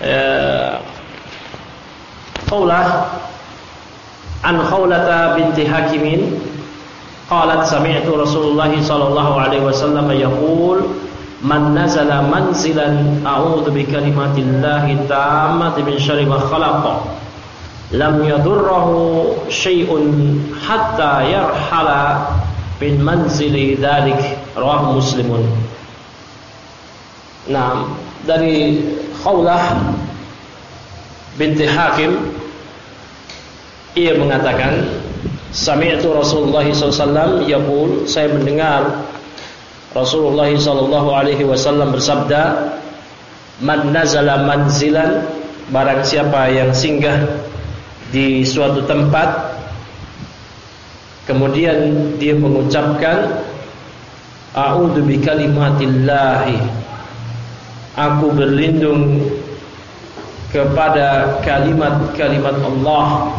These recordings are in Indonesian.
Khawlah an Khawlata binti Hakimin qalat sami'tu Rasulullah sallallahu alaihi wasallam yaqul man nazala manzilan a'udzu bi kalimatillahi tammati min syarri ma khalaqa lam yadurruhu syai'un hatta yarhala min manzili dzalik, rawahu Muslimun. Nah, dari Khawlah binti Hakim, ia mengatakan, sami'tu Rasulullah SAW yaqul, saya mendengar Rasulullah SAW bersabda, man nazala manzilan, barang siapa yang singgah di suatu tempat, kemudian dia mengucapkan a'udzu bikalimatillahi, aku berlindung kepada kalimat-kalimat Allah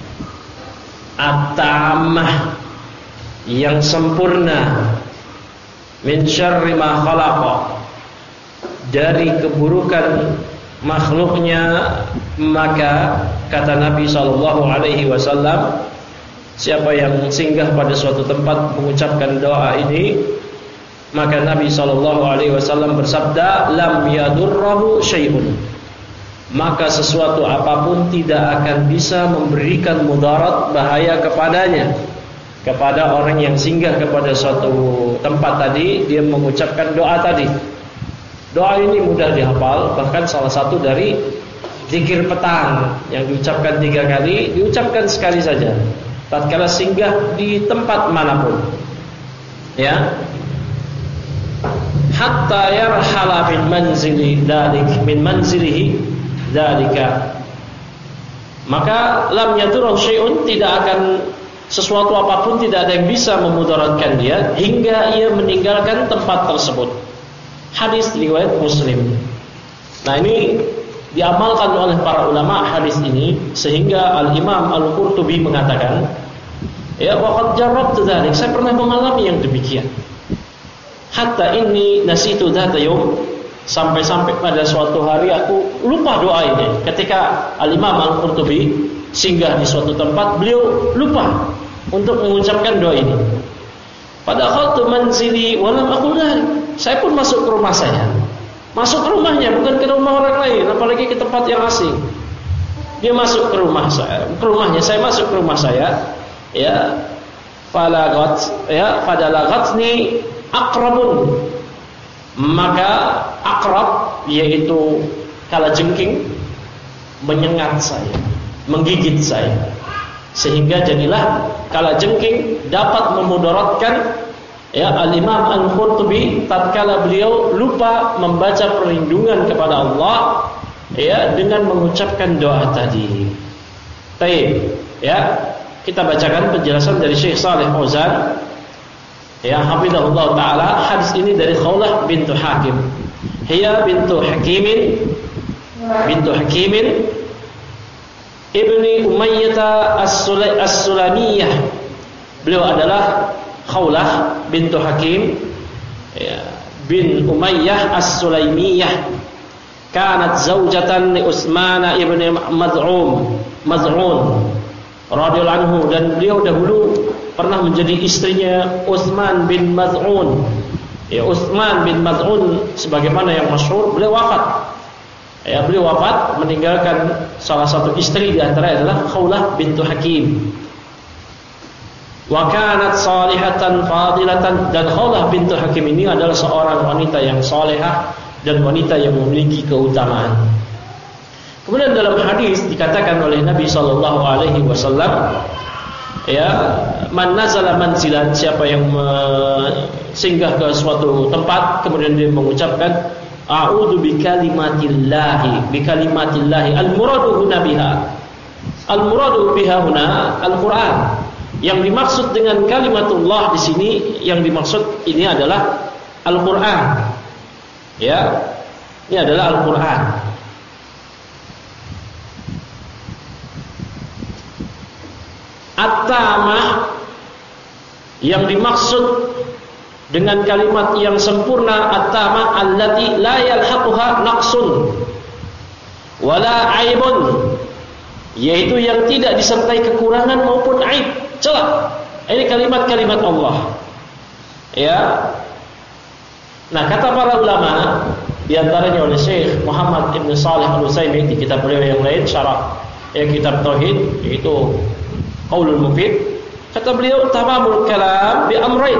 at-tammah, yang sempurna, min syarri ma khalaqa, dari keburukan makhluknya. Maka kata Nabi SAW, siapa yang singgah pada suatu tempat mengucapkan doa ini, maka Nabi SAW bersabda, lam yadurruhu syai'un, maka sesuatu apapun tidak akan bisa memberikan mudarat, bahaya kepadanya, kepada orang yang singgah kepada suatu tempat tadi, dia mengucapkan doa tadi. Doa ini mudah dihafal, bahkan salah satu dari zikir petang yang diucapkan 3 kali, diucapkan sekali saja tatkala singgah di tempat manapun, ya. Hatta yarhala min manzili dzalik, min manzilihi dzalika, maka lam yadurruhu syai'un, tidak akan, sesuatu apapun tidak ada yang bisa memudaratkan dia hingga ia meninggalkan tempat tersebut. Hadis riwayat Muslim. Nah, ini diamalkan oleh para ulama hadis ini, sehingga Al-Imam Al-Qurtubi mengatakan, ya waqad jarrabtu dzalik, saya pernah mengalami yang demikian. Hatta inni nasitu dzata yaum, sampai-sampai pada suatu hari aku lupa doa ini. Ketika Al-Imam Al-Qurtubi singgah di suatu tempat, beliau lupa untuk mengucapkan doa ini. Pada khaltu manzili walam aqul dzalik, saya pun masuk ke rumah saya. Masuk ke rumahnya, bukan ke rumah orang lain, apalagi ke tempat yang asing. Dia masuk ke rumah saya, ke rumahnya, saya masuk ke rumah saya, ya. Fadalagatni aqrabun, maka aqrab yaitu kalajengking menyengat saya, menggigit saya, sehingga jadilah kalajengking dapat memudaratkan, ya, Al-Imam Al-Qurtubi tatkala beliau lupa membaca perlindungan kepada Allah, ya, dengan mengucapkan doa tadi. Baik, ya, kita bacakan penjelasan dari Syekh Shalih Fauzan, ya, hafizahullah taala. Hadis ini dari Khawlah bintu Hakim. Hiya bintu Hakimin ibni Umayyah as-Sulamiyah. Beliau adalah Khawlah bintu Hakim, ya, bin Umayyah as-Sulaimiyah. Kanat zaujatan li Utsman ibn Maz'un radhiyallahu anhu, dan beliau dahulu pernah menjadi istrinya Utsman bin Maz'un. Ya, Utsman bin Maz'un sebagaimana yang masyhur, beliau wafat. Ya, beliau wafat meninggalkan salah satu istri, di antara adalah Khawlah bintu Hakim. Wa kanat salihatan fadilatan, dan Khawlah bintu Hakim ini adalah seorang wanita yang salehah dan wanita yang memiliki keutamaan. Kemudian dalam hadis dikatakan oleh Nabi sallallahu alaihi wasallam, ya, man nazala manzilan, siapa yang singgah ke suatu tempat kemudian dia mengucapkan a'udzu bikalimatillahi, al-muradu huna biha, al-muradu biha huna al-Qur'an. Yang dimaksud dengan kalimatullah di sini, yang dimaksud ini adalah Al-Qur'an. Ya, ini adalah Al-Qur'an. At-tamah, yang dimaksud dengan kalimat yang sempurna, at-tamah allati la yalhaquha naqsun wala aibun, yaitu yang tidak disertai kekurangan maupun aib, celah. Ini kalimat-kalimat Allah. Ya. Nah, kata para ulama, di antaranya oleh Syekh Muhammad Ibn Shalih Al-Utsaimin di kitab beliau yang lain, syarah kitab tauhid, yaitu Qaulul Mufid, kata beliau, tamamul kalam bi amrain.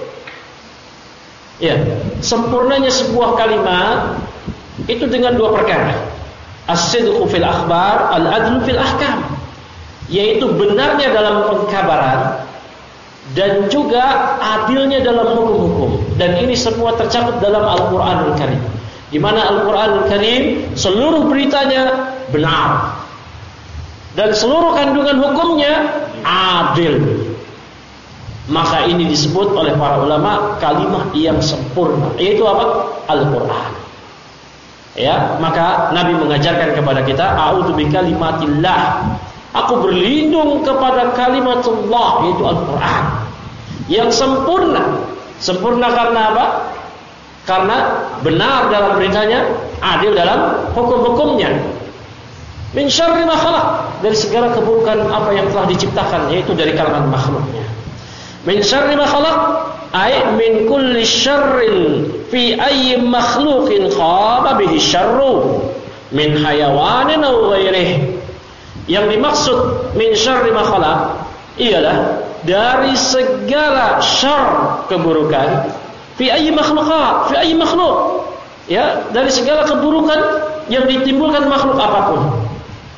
Ya, sempurnanya sebuah kalimat itu dengan dua perkara. As-sidqu fil akhbar, al-adlu fil ahkam. Yaitu benarnya dalam pengkabaran dan juga adilnya dalam hukum-hukum. Dan ini semua tercakup dalam Al-Qur'anul Karim. Di mana Al-Qur'anul Karim seluruh beritanya benar. Dan seluruh kandungan hukumnya adil. Maka ini disebut oleh para ulama kalimat yang sempurna, yaitu apa? Al-Qur'an. Ya, maka Nabi mengajarkan kepada kita, a'udzu bikalimatillah. Aku berlindung kepada kalimatullah, yaitu Al-Qur'an. Yang sempurna. Sempurna karena apa? Karena benar dalam beritanya, adil dalam hukum-hukumnya. Min syarri ma khalaq, dari segala keburukan apa yang telah diciptakan, yaitu dari kalangan makhluknya. Min syarri ma khalaq, ay min kulli syarrin fi ayyi makhluqin khaba bihi syarru min hayawanin aw ghairihi. Yang dimaksud min syarri ma khalaq ialah dari segala syarr, keburukan, fi ayyi makhluqat, fi ayyi makhluk, ya, dari segala keburukan yang ditimbulkan makhluk apapun.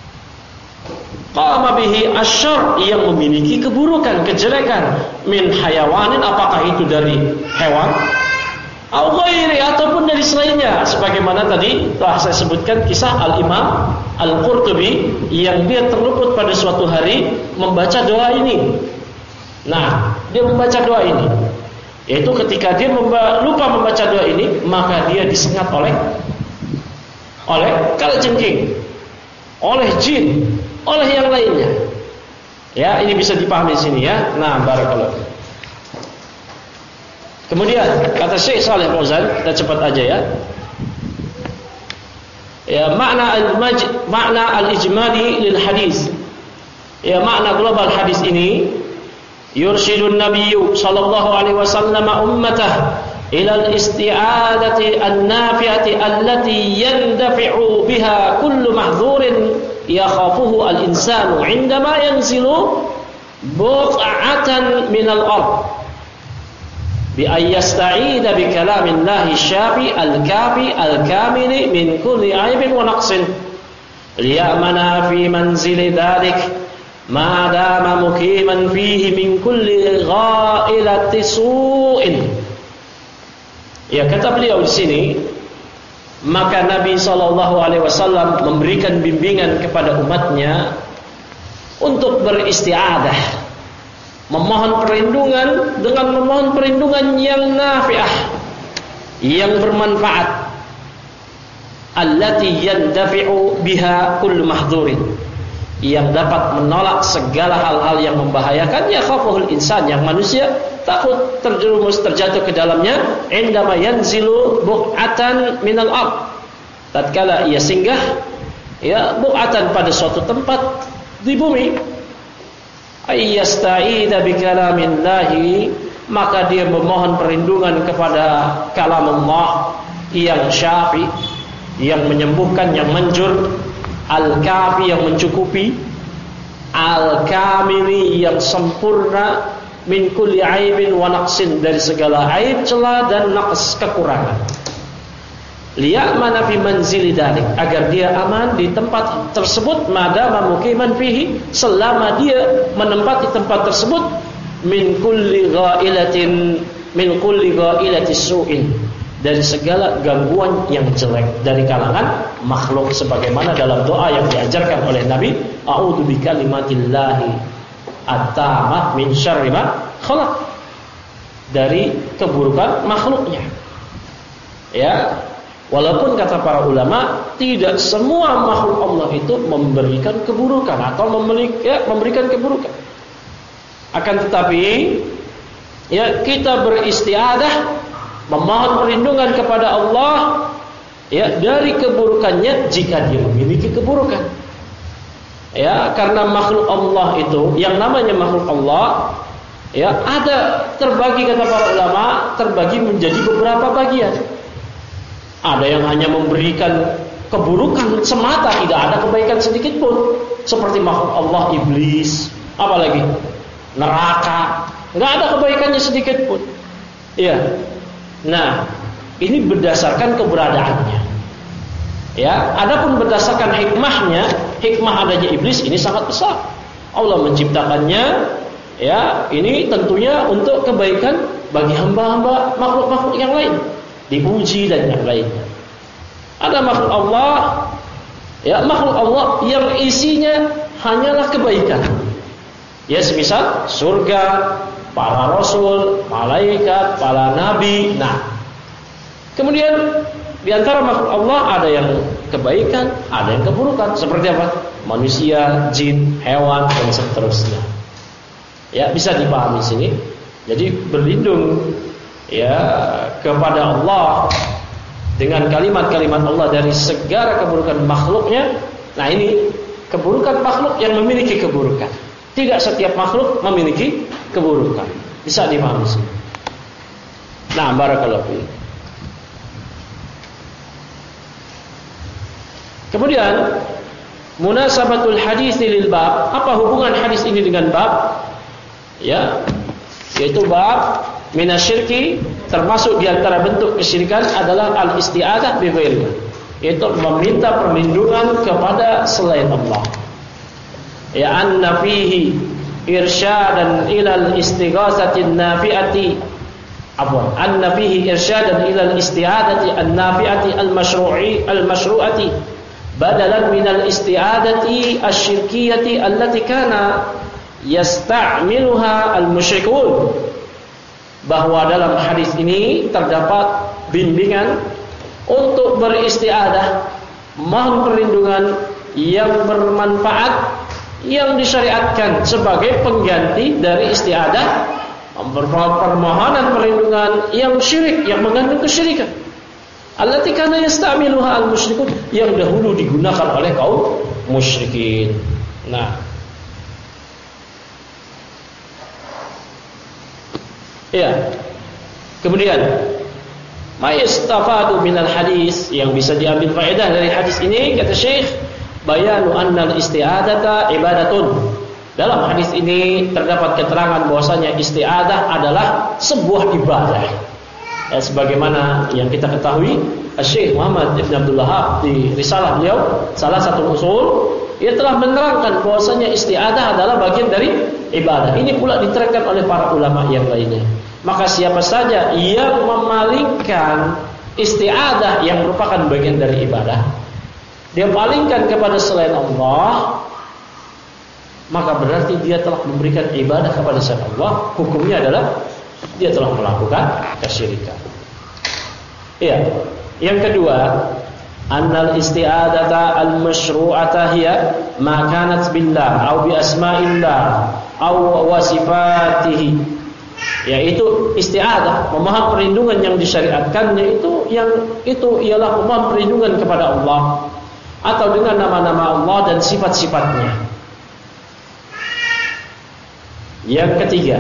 Qama bihi asyarr, yang memiliki keburukan, kejelekan, min hayawanin, apakah itu dari hewan, au ghairi, ataupun dari selainnya, sebagaimana tadi telah saya sebutkan kisah Al-Imam Al-Qurtubi yang dia terluput pada suatu hari membaca doa ini. Nah, dia membaca doa ini, yaitu ketika dia lupa membaca doa ini, maka dia disengat oleh kalajengking, oleh jin, oleh yang lainnya. Ya, ini bisa dipahami di sini ya. Nah, barakallah. Kemudian kata Syekh Shalih Fauzan, kita cepat aja ya. Ya, makna al-ijmali lil hadis. Ya, makna global hadis ini, yursyidun nabiyyu sallallahu alaihi wasallam ummatahu ila al-isti'adati an-nafi'ati allati yandafi'u biha kullu mahdhurin yakhafuhu al-insanu 'indama yanzilu buq'atan min al-ard bi ay yasta'ida bi kalamillahi syafi al-kafi al-kamili min kulli 'aibin wa naqsin liya'mana fi manzili dhalik ma dama muqiman fihi min kulli gha'ilati su'in. Ya, kata beliau di sini, maka Nabi SAW memberikan bimbingan kepada umatnya untuk beristiadah, memohon perlindungan dengan memohon perlindungan yang nafi'ah, yang bermanfaat, allati yandafi'u biha kullu mahdhurin, yang dapat menolak segala hal-hal yang membahayakan, ya khafuhul insan, yang manusia takut terjerumus, terjatuh ke dalamnya, indama yanzilu bu'atan minal ard, tatkala ia singgah, ya, bu'atan, pada suatu tempat di bumi, ayyasta'idha bi kalamillahi, maka dia memohon perlindungan kepada kalamullah yang syafi, yang menyembuhkan, yang manjur, al-kafi, yang mencukupi, al-kamili, yang sempurna, min kulli aibin wa naqsin, dari segala aib, celah dan naqs, kekurangan. Liya'mana fi manzili dalik, agar dia aman di tempat tersebut, madama muqiman fihi, selama dia menempati tempat tersebut, min kulli ghailatin, min kulli ghailati su'in, dari segala gangguan yang jelek dari kalangan makhluk, sebagaimana dalam doa yang diajarkan oleh Nabi, a'udzu bikalimatillahi at-tammah min syarri ma khalaq, dari keburukan makhluknya. Ya, walaupun kata para ulama, tidak semua makhluk Allah itu memberikan keburukan atau memberikan keburukan. Akan tetapi, ya, kita beristiadah, memohon perlindungan kepada Allah ya dari keburukannya jika dia memiliki keburukan. Ya, karena makhluk Allah itu, yang namanya makhluk Allah, ya ada terbagi, kata para ulama, terbagi menjadi beberapa bagian. Ada yang hanya memberikan keburukan semata, tidak ada kebaikan sedikit pun, seperti makhluk Allah iblis, apalagi neraka, nggak ada kebaikannya sedikit pun. Ya, nah ini berdasarkan keberadaannya. Ya, adapun berdasarkan hikmahnya, hikmah adanya iblis ini sangat besar. Allah menciptakannya, ya, ini tentunya untuk kebaikan bagi hamba-hamba makhluk-makhluk yang lain, diuji dan yang lainnya. Ada makhluk Allah, ya, makhluk Allah yang isinya hanyalah kebaikan. Ya, semisal surga, para rasul, malaikat, para nabi. Nah, kemudian di antara makhluk Allah ada yang kebaikan, ada yang keburukan. Seperti apa? Manusia, jin, hewan, dan seterusnya. Ya, bisa dipahami sini. Jadi berlindung, ya, kepada Allah dengan kalimat-kalimat Allah dari segala keburukan makhluknya. Nah, ini keburukan makhluk yang memiliki keburukan. Tidak setiap makhluk memiliki keburukan. Bisa dipahami sini. Nah, barakallahu fiik. Kemudian munasabatul hadis lil bab, apa hubungan hadis ini dengan bab? Ya, yaitu bab minasyirki, termasuk di antara bentuk kesyirikan adalah al-isti'adzah bi ghairillah, yaitu meminta perlindungan kepada selain Allah. Ya, anna fihi irsyadan ila al-istighatsati an-nafi'ati, anna fihi irsyadan ila al-isti'adzati an-nafi'ati al-mashru'ati badalan minal isti'adati asyirkiyati allati kana yasta'miluha al-musyrikun. Bahwa dalam hadis ini terdapat bimbingan untuk beristiadah, mohon perlindungan yang bermanfaat yang disyariatkan sebagai pengganti dari istiadah, permohonan perlindungan yang syirik, yang mengandung kesyirikan. Allati kana yasta'miluha al-musyrikun, yang dahulu digunakan oleh kaum musyrikin. Nah, ya. Kemudian ma'istafadu minal hadis, yang bisa diambil faedah dari hadis ini, kata Syekh, bayanu annal isti'adata ibadatun. Dalam hadis ini terdapat keterangan bahwasanya isti'adah adalah sebuah ibadah. Ya, sebagaimana yang kita ketahui, Syekh Muhammad Ibn Abdul Wahab di risalah beliau, salah satu usul, ia telah menerangkan bahwasanya isti'adah adalah bagian dari ibadah. Ini pula diterangkan oleh para ulama yang lainnya. Maka siapa saja yang memalingkan isti'adah yang merupakan bagian dari ibadah, dia palingkan kepada selain Allah, maka berarti dia telah memberikan ibadah kepada selain Allah. Hukumnya adalah dia telah melakukan kesyirikan. Iya. Yang kedua, annal isti'adata al-masyru'ata hiya ma kanat billah aw bi asma'illah aw wa sifatihi. Yaitu isti'adah, memohon perlindungan yang disyariatkannya itu ialah memohon perlindungan kepada Allah atau dengan nama-nama Allah dan sifat-sifatnya. Yang ketiga,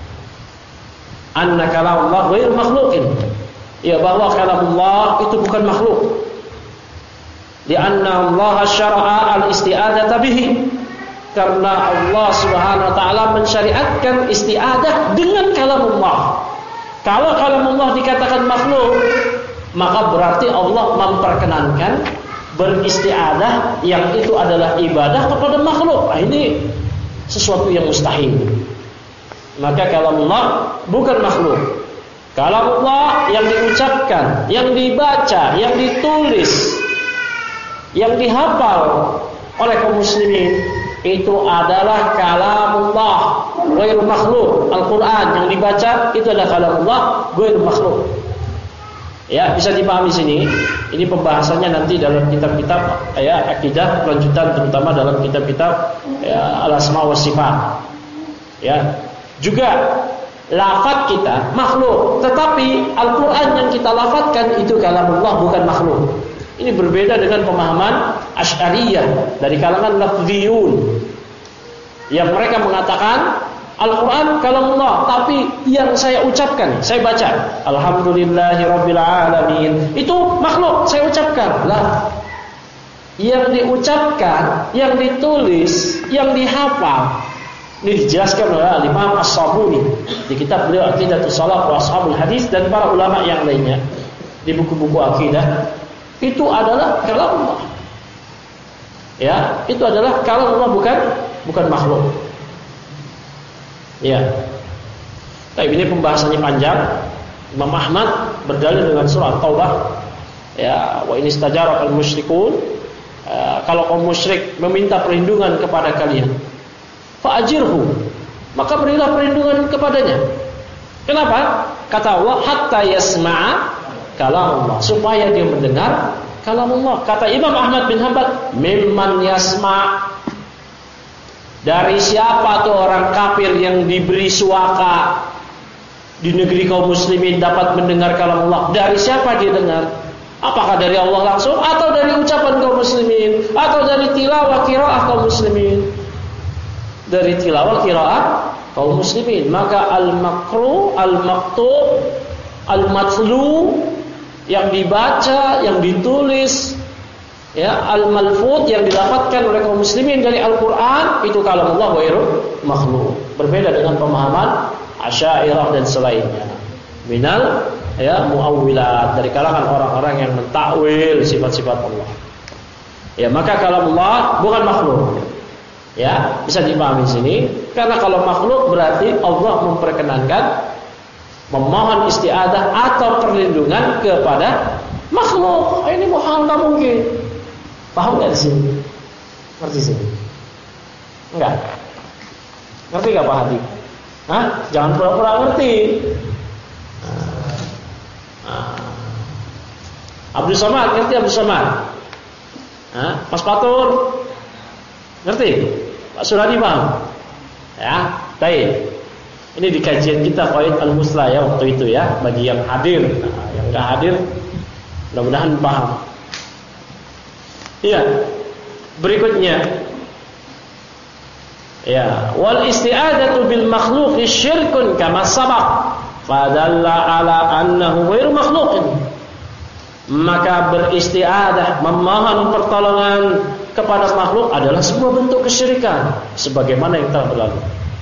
anna kalamullah ghairu makhluqin, ya, bahwa kalamullah itu bukan makhluk. Di anna Allah syara'a al-isti'adzata bihi, karena Allah Subhanahu wa taala mensyariatkan isti'adah dengan kalamullah. Kalau kalamullah dikatakan makhluk, maka berarti Allah memperkenankan beristi'adah yang itu adalah ibadah kepada makhluk. Nah, ini sesuatu yang mustahil. Maka kalamullah bukan makhluk. Kalamullah yang diucapkan, yang dibaca, yang ditulis, yang dihafal oleh kaum muslimin, itu adalah kalamullah ghairu makhluk. Al-Quran yang dibaca itu adalah kalamullah ghairu makhluk. Ya, bisa dipahami sini. Ini pembahasannya nanti dalam kitab-kitab ya akidah lanjutan, terutama dalam kitab-kitab ya, al-asma wa sifat. Ya. Juga lafaz kita makhluk, tetapi Al-Quran yang kita lafazkan itu kalamullah bukan makhluk. Ini berbeda dengan pemahaman Asy'ariyah dari kalangan lafziyun, yang mereka mengatakan Al-Quran kalamullah, tapi yang saya ucapkan, saya baca Alhamdulillahirabbil alamin, itu makhluk, saya ucapkan. Lah, yang diucapkan, yang ditulis, yang dihafal, ini dijelaskan oleh Imam As-Sabuni di kitab beliau Aqidatus Salaf wa Ashabul Hadis dan para ulama yang lainnya di buku-buku akidah. Itu adalah kalamullah. Ya, itu adalah kalamullah, bukan makhluk. Ya. Tapi ini pembahasannya panjang. Imam Ahmad berdalil dengan surah Taubah. Ya, wa in istajaraka al-musyrikun, kalau kaum musyrik meminta perlindungan kepada kalian, fa'ajirhu, maka berilah perlindungan kepadanya. Kenapa? Kata Allah, hatta yasma'a kalamullah, supaya dia mendengar kalamullah. Kata Imam Ahmad bin Hanbal, mimman yasma', dari siapa tuh orang kafir yang diberi suaka di negeri kaum muslimin dapat mendengar kalamullah? Dari siapa dia dengar? Apakah dari Allah langsung, atau dari ucapan kaum muslimin, atau dari tilawah qiraah kaum muslimin? Dari tilawah qiraah kaum muslimin. Maka al-maqru, al-maktub, al-matlu, yang dibaca, yang ditulis, ya, al-malfuz, yang didapatkan oleh kaum muslimin dari Al-Quran, itu kalamullah ghairu makhluk. Berbeda dengan pemahaman Asy'ariyah dan selainnya minal, ya, muawwilat, dari kalangan orang-orang yang mentakwil sifat-sifat Allah. Ya, maka kalamullah bukan makhluk. Ya, bisa dipahami sini, karena kalau makhluk berarti Allah memperkenankan memohon isti'adzah atau perlindungan kepada makhluk. Ini muhal, nggak mungkin. Paham nggak di sini? Ngerti sini? Enggak? Ngerti nggak Pak Hadi? Hah? Jangan pura-pura ngerti. Abdul Somad, ngerti Abdul Somad? Mas Fatur, ngerti? Pak Suradi paham? Ya, baik. Ini di kajian kita Qawaid Al-Muslah ya waktu itu ya, bagi yang hadir. Yang enggak hadir mudah-mudahan paham. Iya. Berikutnya. Ya, wal isti'adzatu bil makhluqi syirkun kama sabaq. Fadalla ala annahu ghairu makhluqin. Maka beristi'adzah, memohon pertolongan kepada makhluk adalah sebuah bentuk kesyirikan sebagaimana yang telah berlalu.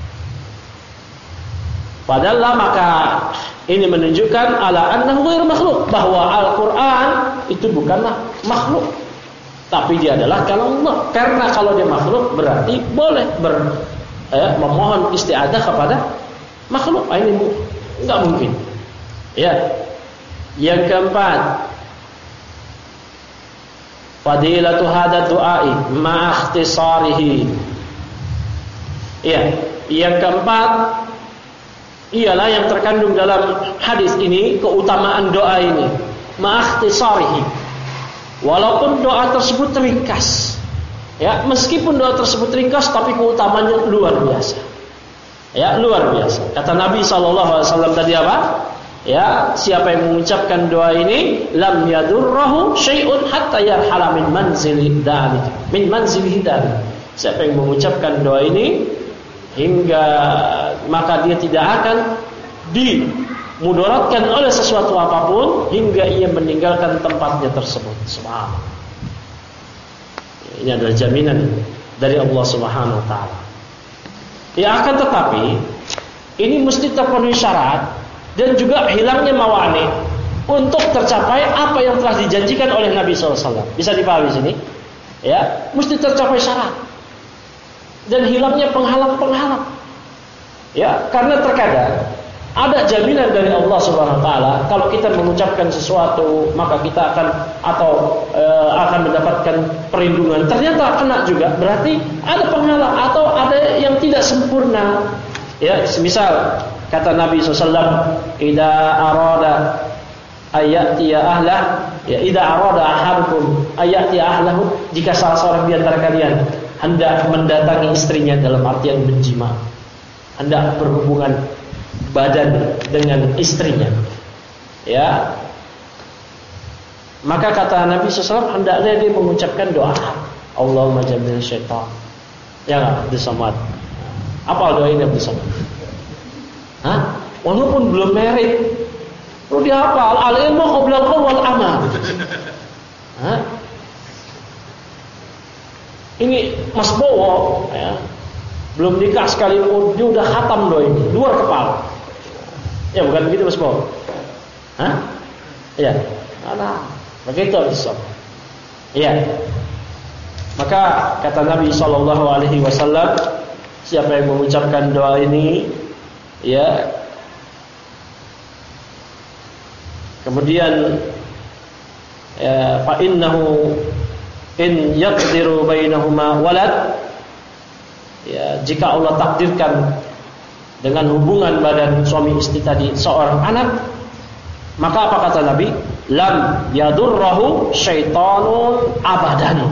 Padahal maka ini menunjukkan ala annahu ghairu makhluk, bahwa Al-Quran itu bukanlah makhluk, tapi dia adalah kalamullah. Karena kalau dia makhluk berarti boleh memohon isti'adzah kepada makhluk. Ini enggak mungkin. Ya. Yang keempat, fadilatu hadza du'ai ma ikhtisarihi. Ya, yang keempat ialah yang terkandung dalam hadis ini, keutamaan doa ini, ma'akhtisarihi, walaupun doa tersebut ringkas, ya, meskipun doa tersebut ringkas, tapi keutamanya luar biasa, ya, luar biasa. Kata Nabi SAW tadi apa? Ya, siapa yang mengucapkan doa ini, lam yadurrahu syai'un hatta yarhala min manzilihi dari. Siapa yang mengucapkan doa ini hingga maka dia tidak akan dimudaratkan oleh sesuatu apapun hingga ia meninggalkan tempatnya tersebut. Subhanallah. Ini adalah jaminan dari Allah Subhanahu wa taala. Ya, akan tetapi ini mesti terpenuhi syarat dan juga hilangnya mawani untuk tercapai apa yang telah dijanjikan oleh Nabi SAW. Bisa dipahami sini? Ya, mesti tercapai syarat dan hilangnya penghalang-penghalang. Ya, karena terkadang ada jaminan dari Allah Subhanahu wa taala, kalau kita mengucapkan sesuatu maka kita akan mendapatkan perlindungan. Ternyata kena juga, berarti ada penghalang atau ada yang tidak sempurna. Ya, semisal kata Nabi SAW, idza arada ayatiya ahlah, ya, idza arada ahadukum ayatiya ahlahu, jika salah seorang di antara kalian hendak mendatangi istrinya, dalam artian menjima, hendak berhubungan badan dengan istrinya, ya, Maka kata Nabi SAW, hendaknya dia mengucapkan doa, Allahumma jannibna syaitan. Ya, Abdul Somad. Apa doa ini Abdul Somad? Hah? Walaupun belum merit, perlu dihafal. Al-ilmu qabla al-qaul wal amal. Hah? Ini Mas Bowo, ya, belum nikah sekalipun dia udah khatam doa ini, luar kepala. Ya bukan begitu Mas Bowo? Hah? Ya. Nah, begitu Islam. Iya. Maka kata Nabi SAW, siapa yang mengucapkan doa ini, ya, kemudian fa innahu in yaqdiru bainahuma walad, ya, jika Allah takdirkan dengan hubungan badan suami istri tadi seorang anak, maka apa kata Nabi? Lam yadurrahu syaitanun abadan.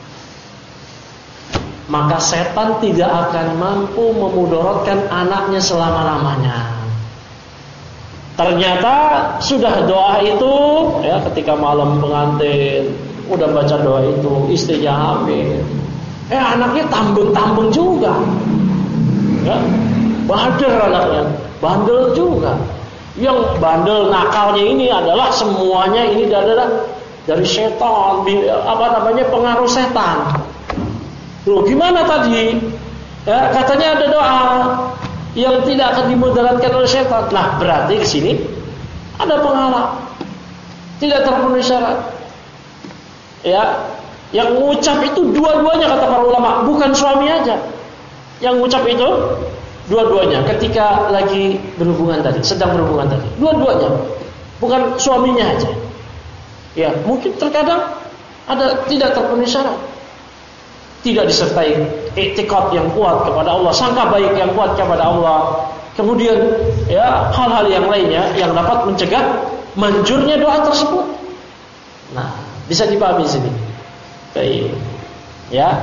Maka setan tidak akan mampu memudaratkan anaknya selama-lamanya. Ternyata sudah doa itu, ya, ketika malam pengantin udah baca doa itu, istrinya hamil, anaknya tambeng-tambeng juga, ya, bandel anaknya, bandel juga. Yang bandel nakalnya ini adalah semuanya ini adalah dari setan, pengaruh setan. Loh, gimana tadi? Ya, katanya ada doa yang tidak akan dimudaratkan oleh setan. Nah, berarti di sini ada penghalang, tidak terpenuhi syarat. Ya, yang mengucap itu dua-duanya kata para ulama, bukan suami aja. Yang mengucap itu dua-duanya ketika lagi berhubungan tadi, sedang berhubungan tadi. Dua-duanya, bukan suaminya aja. Ya, mungkin terkadang ada tidak terpenuhi syarat. Tidak disertai i'tiqad yang kuat kepada Allah, sangka baik yang kuat kepada Allah. Kemudian, ya, hal-hal yang lainnya yang dapat mencegah manjurnya doa tersebut. Nah, bisa dipahami di sini. Baik. Ya.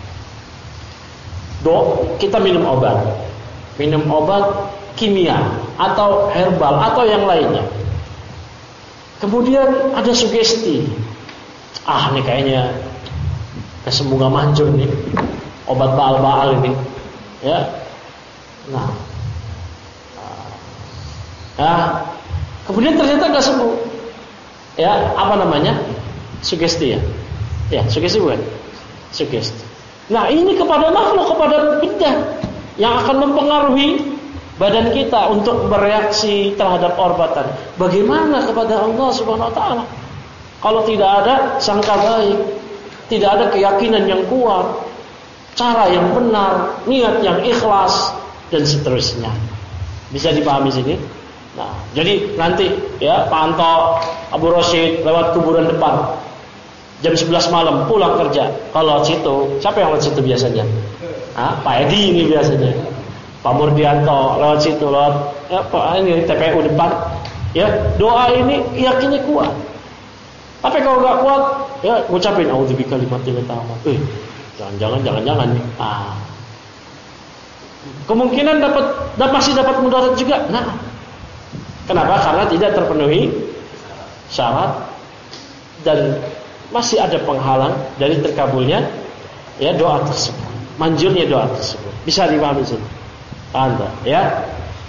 Kita minum obat kimia atau herbal atau yang lainnya. Kemudian ada sugesti. Ini kayaknya semoga manjur nih obat baal-baal ini. Ya. Nah. Kemudian ternyata enggak sembuh. Ya, apa namanya? Sugesti ya. Ya, sugesti bukan? Sugesti. Nah, ini kepada makhluk, kepada benda yang akan mempengaruhi badan kita untuk bereaksi terhadap obatan. Bagaimana kepada Allah Subhanahu wa taala? Kalau tidak ada sangka baik, tidak ada keyakinan yang kuat, cara yang benar, niat yang ikhlas dan seterusnya. Bisa dipahami sini? Nah, jadi nanti ya Pak Anto, Abu Rosyid lewat kuburan depan jam 11 malam pulang kerja. Kalau situ, siapa yang lewat situ biasanya? Pak Edi ini biasanya. Pak Murdianto lewat situ, lewat ya, Pak ini TPU depan. Ya, doa ini yakinnya kuat. Tapi kalau enggak kuat, ya ngucapin auzubillahi kalimatil tamat. Jangan-jangan nih. Kemungkinan masih dapat mudarat juga. Nah, kenapa? Karena tidak terpenuhi syarat dan masih ada penghalang dari terkabulnya ya doa tersebut, manjurnya doa tersebut. Bisa dipahami sini, Anda ya.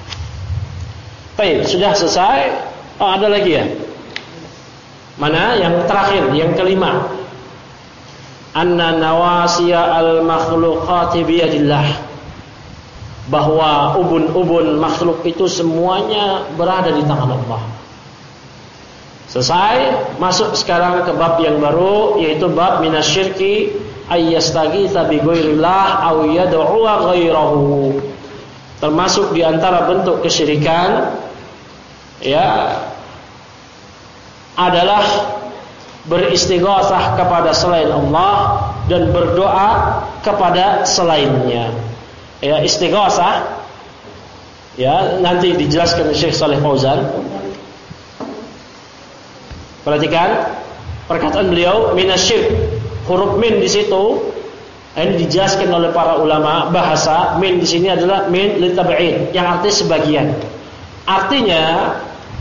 Baik, sudah selesai. Ada lagi ya? Mana yang terakhir, yang kelima? Anna nawasiya al-makhluqati biyadillah. Bahwa ubun-ubun makhluk itu semuanya berada di tangan Allah. Selesai, masuk sekarang ke bab yang baru, yaitu bab minasyirki ayyastaghitsa bi ghairillah aw yad'u ghairahu. Termasuk di antara bentuk kesyirikan ya adalah beristighatsah kepada selain Allah dan berdoa kepada selainnya. Ya, istighatsah ya nanti dijelaskan oleh Syekh Shalih Fauzan. Perhatikan perkataan beliau minasyirk, huruf min di situ ini dijelaskan oleh para ulama bahasa. Min di sini adalah min litab'id, yang artinya sebagian. Artinya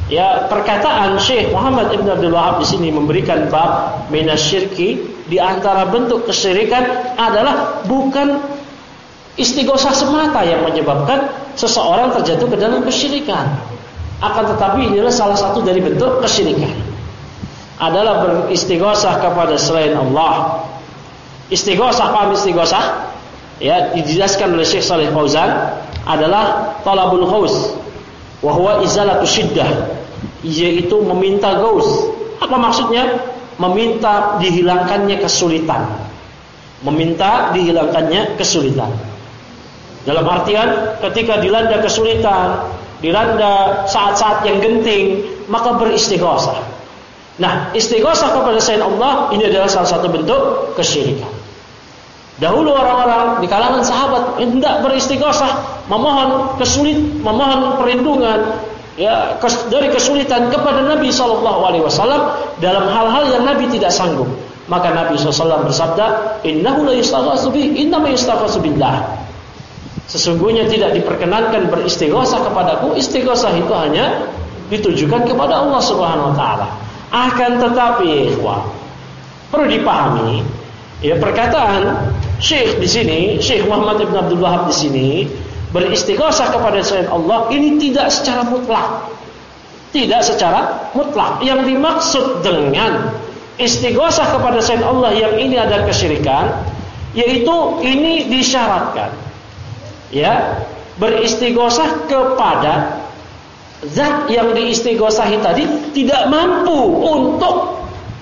Ya, perkataan Syekh Muhammad Ibn Abdul Wahab di sini memberikan bab minasyirki, di antara bentuk kesyirikan adalah bukan istighosah semata yang menyebabkan seseorang terjatuh ke dalam kesyirikan. Akan tetapi inilah salah satu dari bentuk kesyirikan, adalah beristighosah kepada selain Allah. Istighosah, paham istighosah? Ya, dijelaskan oleh Syekh Shalih Fauzan adalah talabul ghaus wa huwa izalatu syiddah, yaitu meminta gaus. Apa maksudnya? Meminta dihilangkannya kesulitan. Meminta dihilangkannya kesulitan. Dalam artian ketika dilanda kesulitan, dilanda saat-saat yang genting, maka beristighosah. Nah, istighosah kepada selain Allah ini adalah salah satu bentuk kesyirikan. Dahulu orang-orang di kalangan sahabat hendak beristighosah, memohon perlindungan dari kesulitan kepada Nabi SAW dalam hal-hal yang Nabi tidak sanggup. Maka Nabi SAW bersabda, "Innahu la yustaghatsu bihi, innama yustaghatsu billah." Sesungguhnya tidak diperkenankan beristighosah kepadaku. Istighosah itu hanya ditujukan kepada Allah Subhanahu wa taala. Akan tetapi, perlu dipahami, ya, perkataan Syekh di sini, Syekh Muhammad Ibn Abdul Wahab di sini, beristighosah kepada selain Allah ini tidak secara mutlak. Tidak secara mutlak. Yang dimaksud dengan istighosah kepada selain Allah yang ini ada kesyirikan, yaitu ini disyaratkan, ya, beristighosah kepada zat yang diistighosahi tadi tidak mampu untuk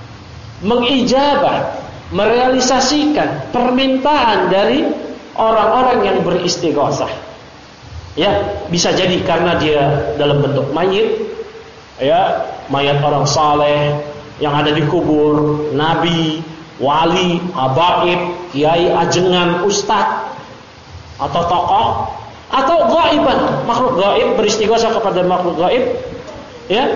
mengijabah, merealisasikan permintaan dari orang-orang yang beristighosah. Ya, bisa jadi karena dia dalam bentuk mayit, ya, mayat orang saleh yang ada di kubur, nabi, wali, habaib, kiai, ajengan, ustaz, atau tokoh, atau ghaiban, makhluk gaib, beristighosah kepada makhluk gaib, ya,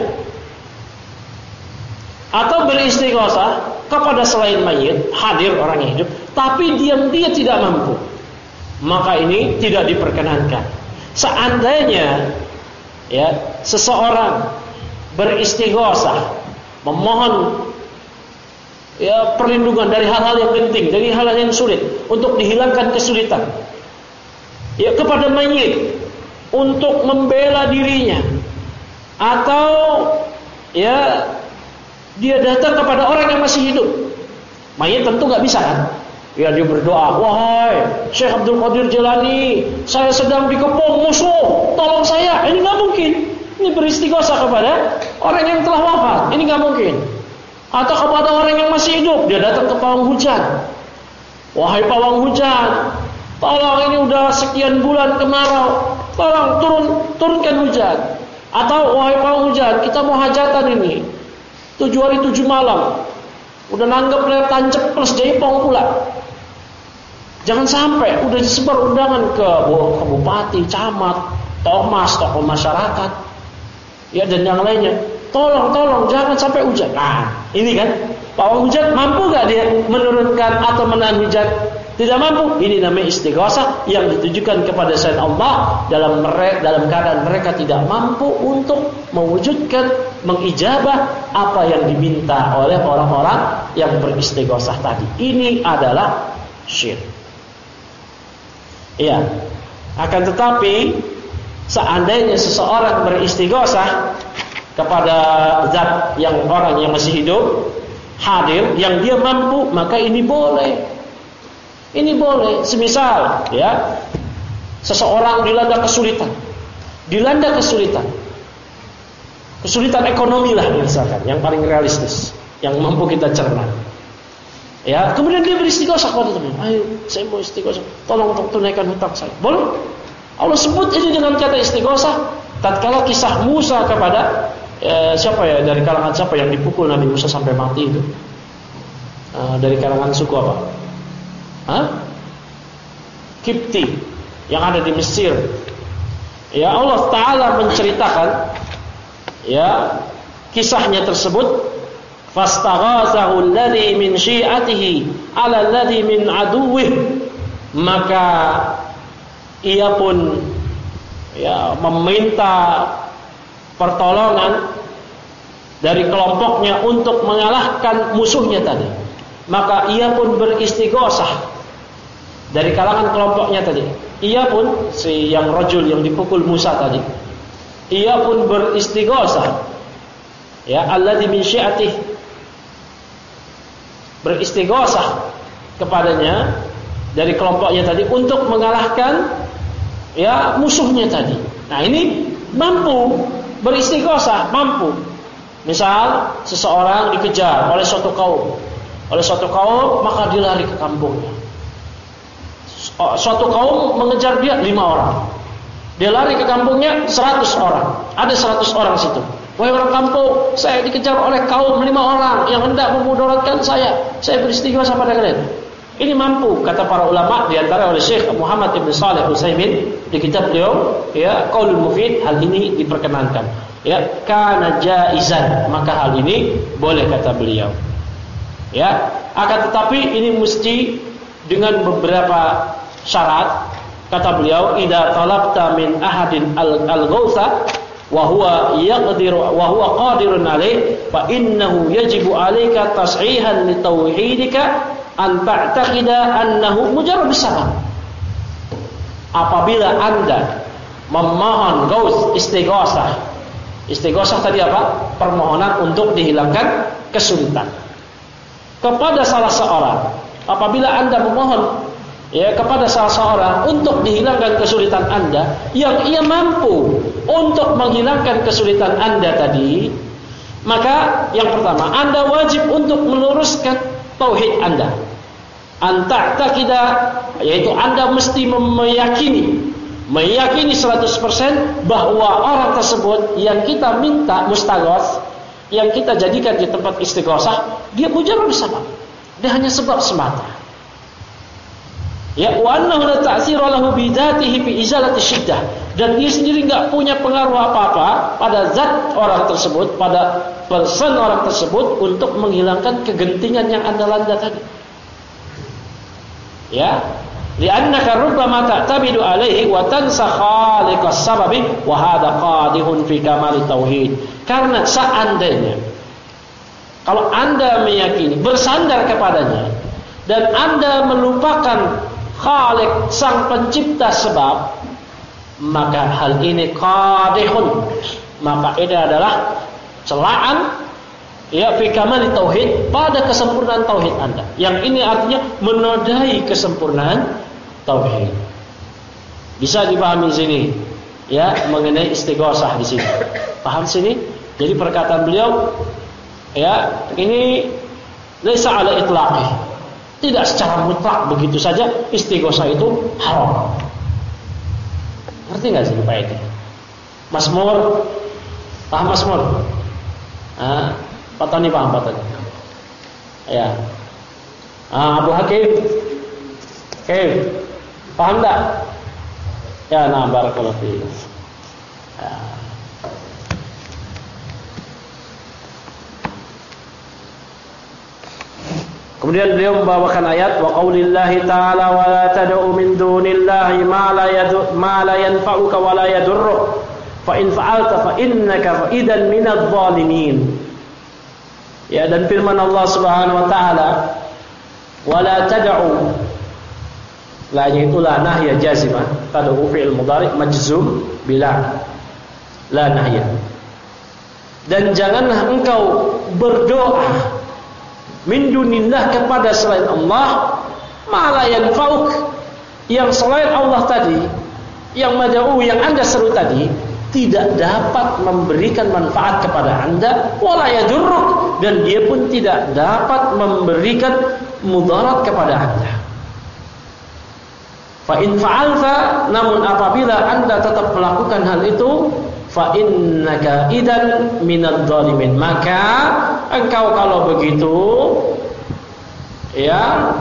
atau beristighosah kepada selain mayit, hadir orang yang hidup, tapi dia tidak mampu, maka ini tidak diperkenankan. Seandainya, ya, seseorang beristighosah, memohon, ya, perlindungan dari hal-hal yang penting, dari hal-hal yang sulit, untuk dihilangkan kesulitan, ya, kepada mayit untuk membela dirinya, atau, ya, dia datang kepada orang yang masih hidup. Mayit tentu nggak bisa kan? Ya, dia berdoa, "Wahai Syekh Abdul Qadir Jilani, saya sedang dikepung musuh, tolong saya." Ini nggak mungkin. Ini beristighosah kepada orang yang telah wafat. Ini nggak mungkin. Atau kepada orang yang masih hidup, dia datang ke pawang hujan. "Wahai pawang hujan, tolong, ini udah sekian bulan kemarau, tolong turunkan hujan." Atau, "Wahai pawang hujan, kita mau hajatan ini, 7 hari 7 malam, udah nanggep letan ceples jaipong pula. Jangan sampai udah disebar undangan ke bupati, camat, tomas, tokoh masyarakat, ya, dan yang lainnya. Tolong, jangan sampai hujan." Nah, ini kan, pawang hujan mampu gak dia menurunkan atau menahan hujan? Tidak mampu. Ini namanya istighosah yang ditujukan kepada selain Allah dalam keadaan mereka tidak mampu untuk mewujudkan, mengijabah apa yang diminta oleh orang-orang yang beristighosah tadi. Ini adalah syirik. Iya. Akan tetapi seandainya seseorang beristighosah kepada zat yang orang yang masih hidup, hadir, yang dia mampu, maka ini boleh. Ini boleh. Semisal, ya, seseorang dilanda kesulitan, kesulitan ekonomi lah misalkan, yang paling realistis, yang mampu kita cerna. Ya, kemudian dia beristighosah kepada teman, "Ayo, saya mau istighosah, tolong tunaikan hutang saya." Boleh. Allah sebut ini dengan kata istighosah. Tatkala kisah Musa kepada siapa ya, dari kalangan siapa yang dipukul Nabi Musa sampai mati itu? Dari kalangan suku apa? Kipti yang ada di Mesir. Ya, Allah Ta'ala menceritakan, ya, kisahnya tersebut. Fastaghathahu alladhi min syi'atihi 'ala alladhi min aduwwih. Maka ia pun, ya, meminta pertolongan dari kelompoknya untuk mengalahkan musuhnya tadi, maka ia pun beristighosah dari kalangan kelompoknya tadi. Ia pun, si yang rajul yang dipukul Musa tadi, ia pun beristighosah, ya, alladzi min syi'atih, beristighosah kepadanya dari kelompoknya tadi untuk mengalahkan, ya, musuhnya tadi. Nah, ini mampu beristighosah, mampu. Misal seseorang dikejar oleh suatu kaum, maka dia lari ke kampungnya. Suatu kaum mengejar dia 5 orang. Dia lari ke kampungnya 100 orang. Ada 100 orang situ. Wahai orang kampung, saya dikejar oleh kaum 5 orang yang hendak memudaratkan saya. Saya beristighosah pada kalian. Ini mampu, kata para ulama, di antara oleh Syekh Muhammad Ibn Shalih Al-Utsaimin di kitab beliau, ya, Qaulul Mufid, hal ini diperkenankan. Ya, kana jaizan, maka hal ini boleh, kata beliau. Ya, akan tetapi ini mesti dengan beberapa syarat. Kata beliau, idza talabta min ahadin al-ghautha wa huwa yaqdiru wa huwa qadirun alaih fa innahu yajibu alayka tashihan li tauhidika an ta'taqida annahu mujarrad sabab. Apabila Anda memohon ghaus, istighosah tadi apa? Permohonan untuk dihilangkan kesulitan kepada salah seorang. Apabila Anda memohon, ya, kepada salah seorang untuk dihilangkan kesulitan Anda, yang ia mampu untuk menghilangkan kesulitan Anda tadi, maka yang pertama, Anda wajib untuk meluruskan tauhid Anda. Anta takidah, yaitu Anda mesti meyakini 100% bahwa orang tersebut yang kita minta mustaghos, yang kita jadikan di tempat istighosah, dia mujarrad sabab. Dia hanya sebab semata. Ya, wa annahu la ta'sira lahu bi dzatihi fi izalati syiddah, dan dia sendiri enggak punya pengaruh apa-apa pada zat orang tersebut, pada person orang tersebut untuk menghilangkan kegentingan yang Anda landa tadi. Ya, li'annaka rubbama ta'tabidu alaihi wa tansa khaliqas sababi wa hadha qadihun fi kamali tauhid. Karena seandainya kalau Anda meyakini, bersandar kepadanya, dan Anda melupakan Khaliq, sang pencipta sebab, maka hal ini qadihun, maka ini adalah celaan, ya, fi kamali tauhid, pada kesempurnaan tauhid Anda. Yang ini artinya menodai kesempurnaan tauhid. Bisa dipahami sini, ya, mengenai istighosah di sini. Paham sini? Jadi perkataan beliau, ya, ini laisa ala itlaqih, tidak secara mutlak begitu saja istighosah itu haram. Ngerti nggak sih Pak Edi? Mas Mur, paham Mas Mur? Pak Tani paham, Pak Tani? Ya. Abu Hakim, oke, paham nggak? Ya, nah, barakallahu fiik. Ya. Kemudian beliau membawakan ayat wa qaulillahi ta'ala wa la tad'u min dunillahi ma la yanfa'uka wa la yadurruk fa in fa'alta fa innaka idzan minadh dhalimin. Ya, dan firman Allah Subhanahu wa taala wa la tad'u, la itu la nahya jazimah, tad'u fi'il mudhari' majzum bila la nahya. Dan janganlah engkau berdoa min dunillah, kepada selain Allah, ma la yanfa'uk, yang selain Allah tadi, yang mad'u, yang Anda seru tadi, tidak dapat memberikan manfaat kepada Anda, wala yadurruk, dan dia pun tidak dapat memberikan mudarat kepada Anda. Fa in fa'alta, namun apabila Anda tetap melakukan hal itu, fa innaka idan minadh dhalimin, maka engkau kalau begitu, ya,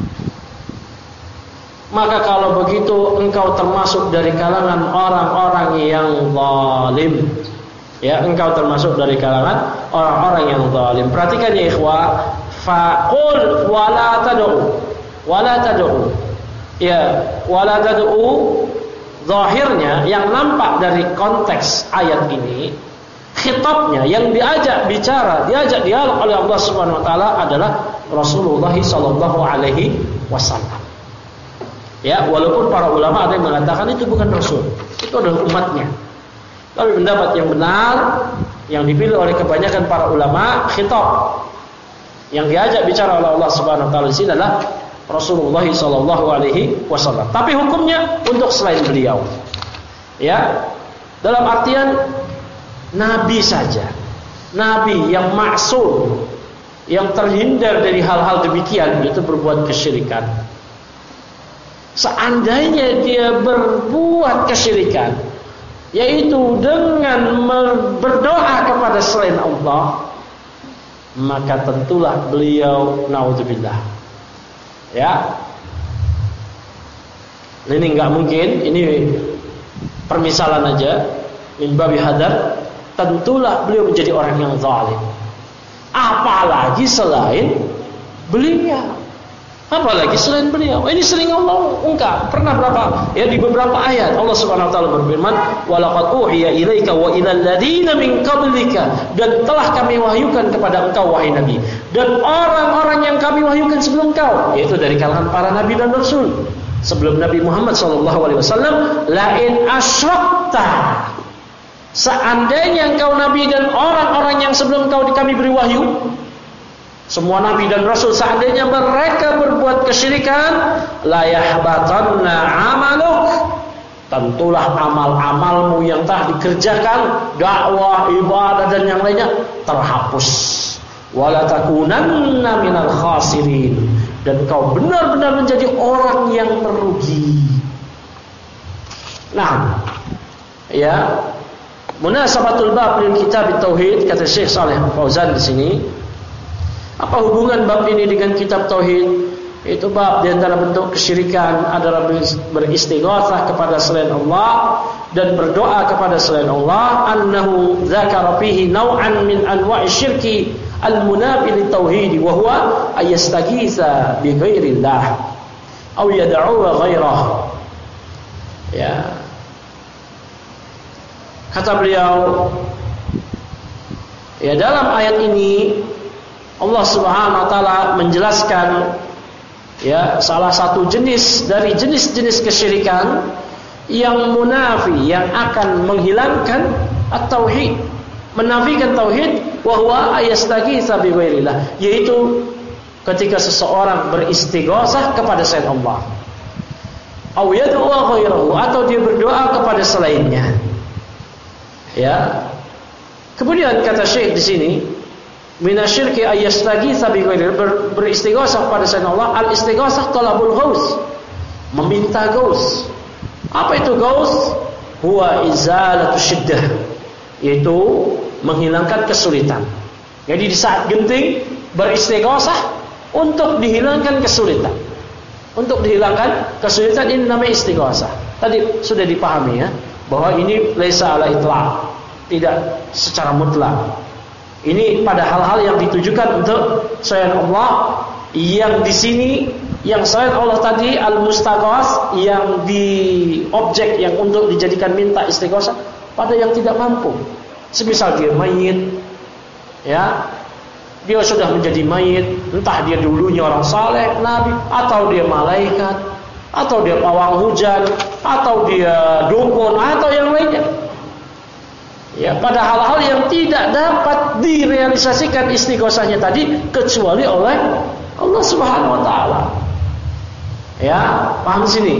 maka kalau begitu engkau termasuk dari kalangan orang-orang yang zalim. Ya, engkau termasuk dari kalangan orang-orang yang zalim. Perhatikan ya ikhwah, faqul wala tad'u. Ya, wala tad'u, zahirnya yang nampak dari konteks ayat ini khitabnya, yang diajak bicara, diajak dialog oleh Allah Subhanahu wa taala adalah Rasulullah sallallahu alaihi wasallam. Ya, walaupun para ulama ada yang mengatakan itu bukan rasul, itu adalah umatnya. Tapi pendapat yang benar yang dipilih oleh kebanyakan para ulama, khitab yang diajak bicara oleh Allah Subhanahu wa taala di sini adalah Rasulullah sallallahu alaihi wasallam. Tapi hukumnya untuk selain beliau. Ya, dalam artian nabi saja. Nabi yang maksum, yang terhindar dari hal-hal demikian, itu berbuat kesyirikan. Seandainya dia berbuat kesyirikan, yaitu dengan berdoa kepada selain Allah, maka tentulah beliau naudzubillah. Ya, ini enggak mungkin, ini permisalan aja, min babi hadar, tentulah beliau menjadi orang yang zalim. Apalagi selain beliau. Apalagi selain beliau. Ini sering Allah ungkap. Pernah berapa? Ya, di beberapa ayat Allah Subhanahu wa taala berfirman, "Wa laqad uhiya ilaika wa ilal ladzina min qablika." Dan telah kami wahyukan kepada engkau wahai Nabi, dan orang-orang yang kami wahyukan sebelum kau, yaitu dari kalangan para nabi dan rasul sebelum Nabi Muhammad sallallahu alaihi wasallam, la in asyrakta, seandainya engkau nabi dan orang-orang yang sebelum kau kami beri wahyu, semua nabi dan rasul, seandainya mereka berbuat kesyirikan, la yahbatanna amaluk, tentulah amal-amalmu yang telah dikerjakan, dakwah, ibadah dan yang lainnya terhapus. Wala takunanna minal khasirin, dan kau benar-benar menjadi orang yang merugi. Nah, ya, munasabatul bab lil kitab tauhid, kata Syekh Shalih Fauzan di sini. Apa hubungan bab ini dengan kitab tauhid? Itu bab di antara bentuk kesyirikan adalah beristighatsah kepada selain Allah dan berdoa kepada selain Allah. Annahu dzakara fihi naw'an min anwa'i syirki al-munafi lit-tauhid, wa huwa ayastaghitsa bi ghairillah aw yad'u ghairah. Ya. Kata beliau, ya, dalam ayat ini Allah Subhanahu wa taala menjelaskan, ya, salah satu jenis dari jenis-jenis kesyirikan yang munafi, yang akan menghilangkan at-tauhid, menafikan tauhid, wa huwa ayastaghitsa bi ghairillah, yaitu ketika seseorang beristighatsah kepada selain Allah, aw yad'u ghairahu, atau dia berdoa kepada selainnya. Ya. Kemudian kata Syekh di sini, minasyirki ayastaghitsa bi ghairillah, beristighatsah kepada selain Allah. Al-istighatsah talabul ghaus, meminta gaus. Apa itu gaus? Huwa izalatu syiddah, yaitu menghilangkan kesulitan. Jadi di saat genting beristighatsah untuk dihilangkan kesulitan. Untuk dihilangkan kesulitan, ini namanya istighatsah. Tadi sudah dipahami, ya, bahwa ini laisa ala itlaq, tidak secara mutlak. Ini pada hal-hal yang ditujukan untuk selain Allah, yang di sini yang selain Allah tadi al-mustaghas, yang di objek yang untuk dijadikan minta istighatsah pada yang tidak mampu. Semisal dia mayit, ya, dia sudah menjadi mayit, entah dia dulunya orang saleh, nabi, atau dia malaikat, atau dia pawang hujan, atau dia dukun, atau yang lainnya. Ya, pada hal-hal yang tidak dapat direalisasikan istighatsahnya tadi kecuali oleh Allah Subhanahu wa taala. Ya, paham sini?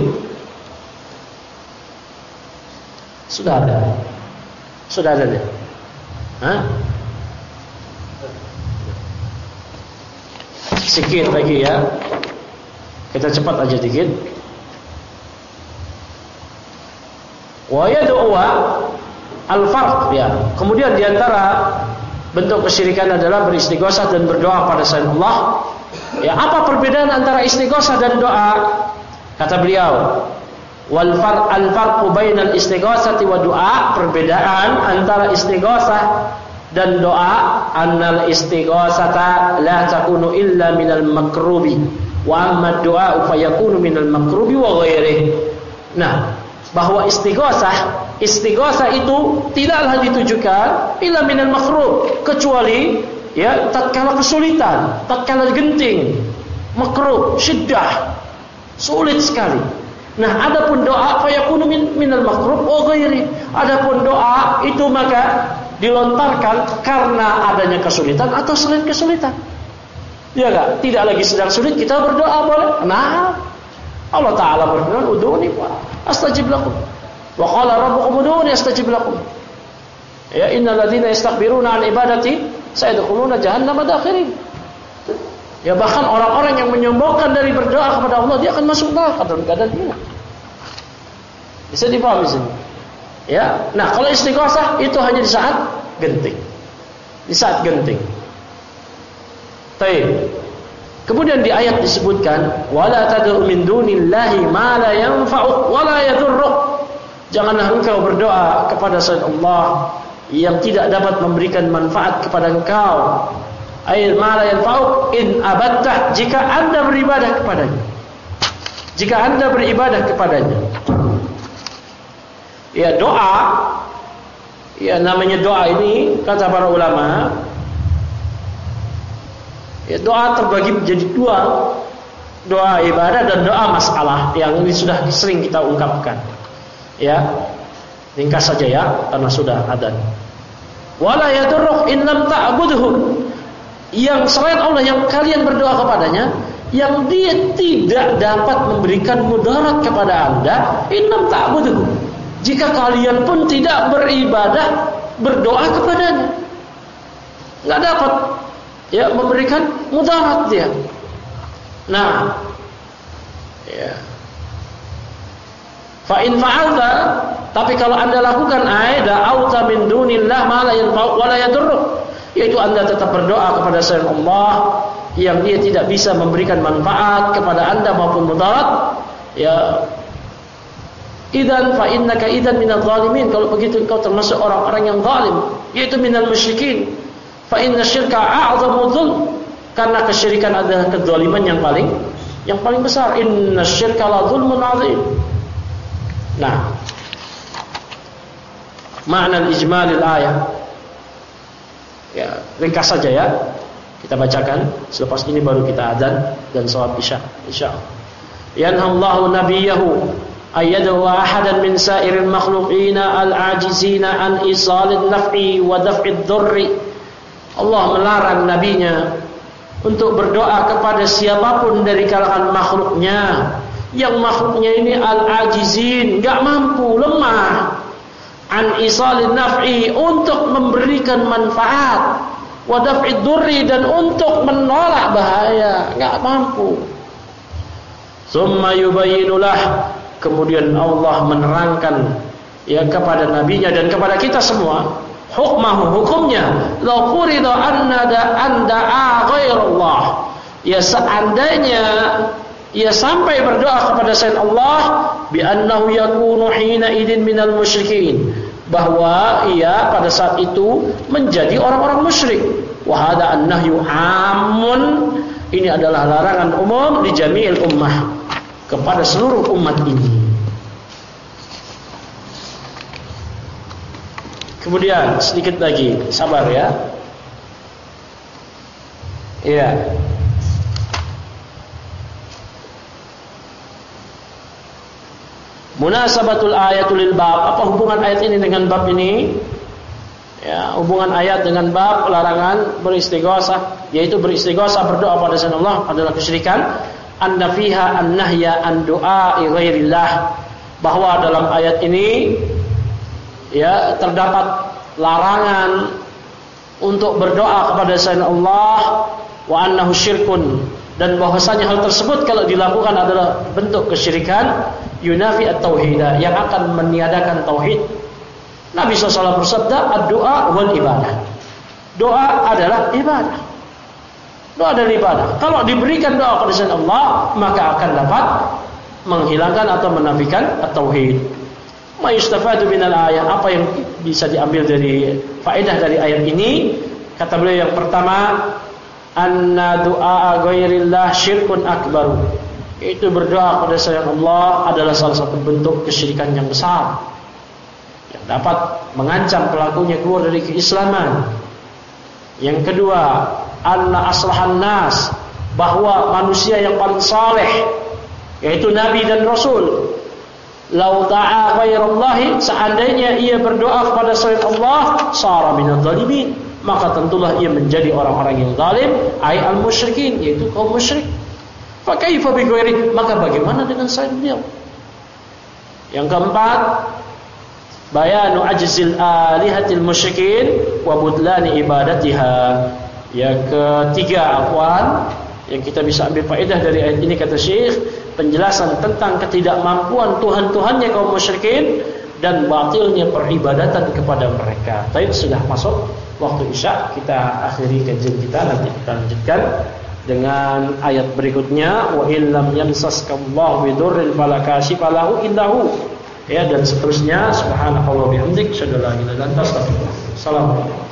Sudah ada. Sudah ada deh. Hah? Sikit lagi, ya. Kita cepat aja dikit. Wa yad'u al-farq, ya. Kemudian diantara bentuk kesyirikan adalah beristighatsah dan berdoa pada selain Allah. Ya, apa perbedaan antara istighatsah dan doa? Kata beliau, al-farqu bainal istighatsati wa du'a, perbedaan antara istighatsah dan doa, annal istighatsata la takunu illa minal makrubi wa amma du'a fa yakunu minal makrubi wa ghairihi. Nah, bahwa istighosah itu tidaklah ditujukan illa minal makruh, kecuali ya tatkala kesulitan, tatkala genting, makruh, syiddah, sulit sekali. Nah, adapun doa fa yakunu minal makruh wa ghairi. Adapun doa itu maka dilontarkan karena adanya kesulitan atau selain kesulitan. Ya enggak? Tidak lagi sedang sulit kita berdoa boleh. Nah, Allah Ta'ala berfirman, udhuni astajib lakum. Wa qala rabbukum udhuni astajib lakum. Ya, innal ladzina yastakbiruna an ibadati sayadkhuluna jahannama dakhirin. Ya, bahkan orang-orang yang menyombongkan dari berdoa kepada Allah, dia akan masuk neraka dalam keadaan hina. Bisa dipahami sini. Ya. Nah, kalau istighosah itu hanya di saat genting. Di saat genting. Baik. Kemudian di ayat disebutkan wala tad'u min dunillahi ma la yanfa'uk wa la yadurruk. Janganlah engkau berdoa kepada selain Allah yang tidak dapat memberikan manfaat kepada engkau. Ay ma la yanfa'uk in abattah, jika Anda beribadah kepadanya. Jika Anda beribadah kepadanya. Ya, doa, ya namanya doa ini kata para ulama, ya, doa terbagi menjadi dua, doa ibadah dan doa masalah, yang ini sudah sering kita ungkapkan. Ya, ringkas saja ya, karena sudah adzan. Wala yadurruk in lam ta'budhu, yang selain Allah yang kalian berdoa kepadanya, yang dia tidak dapat memberikan mudarat kepada Anda, in lam ta'budhu, jika kalian pun tidak beribadah, berdoa kepadanya, nggak dapat ya memberikan mudarat dia. Nah, ya. Fa in fa'alta, tapi kalau Anda lakukan da'auta min dunillah ma la yanfa'u wa la yadurruk, yaitu Anda tetap berdoa kepada selain Allah yang dia tidak bisa memberikan manfaat kepada Anda maupun mudarat, ya idzan fa innaka idzan minadh dhalimin, kalau begitu engkau termasuk orang-orang yang zalim, yaitu minal musyrikin. Fa inna syirka a'zamu dzulm, karena kesyirikan adalah kezaliman yang paling besar. Inna syirka la dzulmun 'adzim. Nah, makna ijmalil ayat, ya ringkas saja ya, kita bacakan. Selepas ini baru kita adzan dan salat isya insyaallah. Yanhallahu nabiyahu ayyadu ahadan min sa'iril makhluqina al-ajizina an isalin naf'i wa daf'id dhurri. Allah melarang nabinya untuk berdoa kepada siapapun dari kalangan makhluknya, yang makhluknya ini al-ajizin, enggak mampu, lemah, an isalin naf'i, untuk memberikan manfaat, wa daf'id dhurri, dan untuk menolak bahaya, enggak mampu. Summa yubayyinulah, kemudian Allah menerangkan ya kepada nabinya dan kepada kita semua hukmahu, hukumnya. La furida anda'a ghairallah, ya seandainya ia sampai berdoa kepada selain Allah, bi annahu yakunu hina idin minal musyrikin, bahwa ia pada saat itu menjadi orang-orang musyrik. Wa hada annahyu amun, ini adalah larangan umum di jami'il ummah, kepada seluruh umat ini. Kemudian sedikit lagi, sabar ya. Iya. Munasabatul ayatul lil bab, apa hubungan ayat ini dengan bab ini? Ya, hubungan ayat dengan bab larangan beristighosah, yaitu beristighosah berdoa pada selain Allah adalah kesyirikan. Anna fiha an-nahya an du'a'i ghairillah, bahwa dalam ayat ini ya terdapat larangan untuk berdoa kepada selain Allah, wa annahu syirkun, dan bahwasanya hal tersebut kalau dilakukan adalah bentuk kesyirikan, yunafi at-tauhid, yang akan meniadakan tauhid. Nabi SAW bersabda, ad-du'a wal ibadah, doa adalah ibadah. Doa adalah ibadah. Kalau diberikan doa kepada selain Allah, maka akan dapat menghilangkan atau menafikan at-tauhid. Ma yustafadu minal ayat, apa yang bisa diambil dari faedah dari ayat ini? Kata beliau, yang pertama, anna du'a ghairillah syirkun akbar, Itu berdoa kepada selain Allah adalah salah satu bentuk kesyirikan yang besar yang dapat mengancam pelakunya keluar dari keislaman. Yang kedua, anna aslahan nas, bahwa manusia yang paling saleh yaitu nabi dan rasul, lau ta'a ghairallahi, seandainya ia berdoa kepada selain Allah, sara minadh dhalimin, maka tentulah ia menjadi orang-orang yang zalim, ai al-musyrikin, yaitu kaum musyrik. Fa kaifa bi ghairi, maka bagaimana dengan selain beliau? Yang keempat, bayanu ajzil alihatil musyrikin wa budlani ibadatiha. Yang ketiga, afwan, yang kita bisa ambil faedah dari ayat ini, kata Syekh, penjelasan tentang ketidakmampuan Tuhan-Tuhannya kaum musyrikin dan batilnya peribadatan kepada mereka. Baik, sudah masuk waktu Isya, kita akhiri kajian kita, nanti kita lanjutkan dengan ayat berikutnya, wa illam yamsaskallahu bidurrin fala kashifa lahu illahu, ya, dan seterusnya. Subhanallahi wa bihamdihi, asyhadu an la ilaha illa anta, astaghfirullah. Assalamualaikum.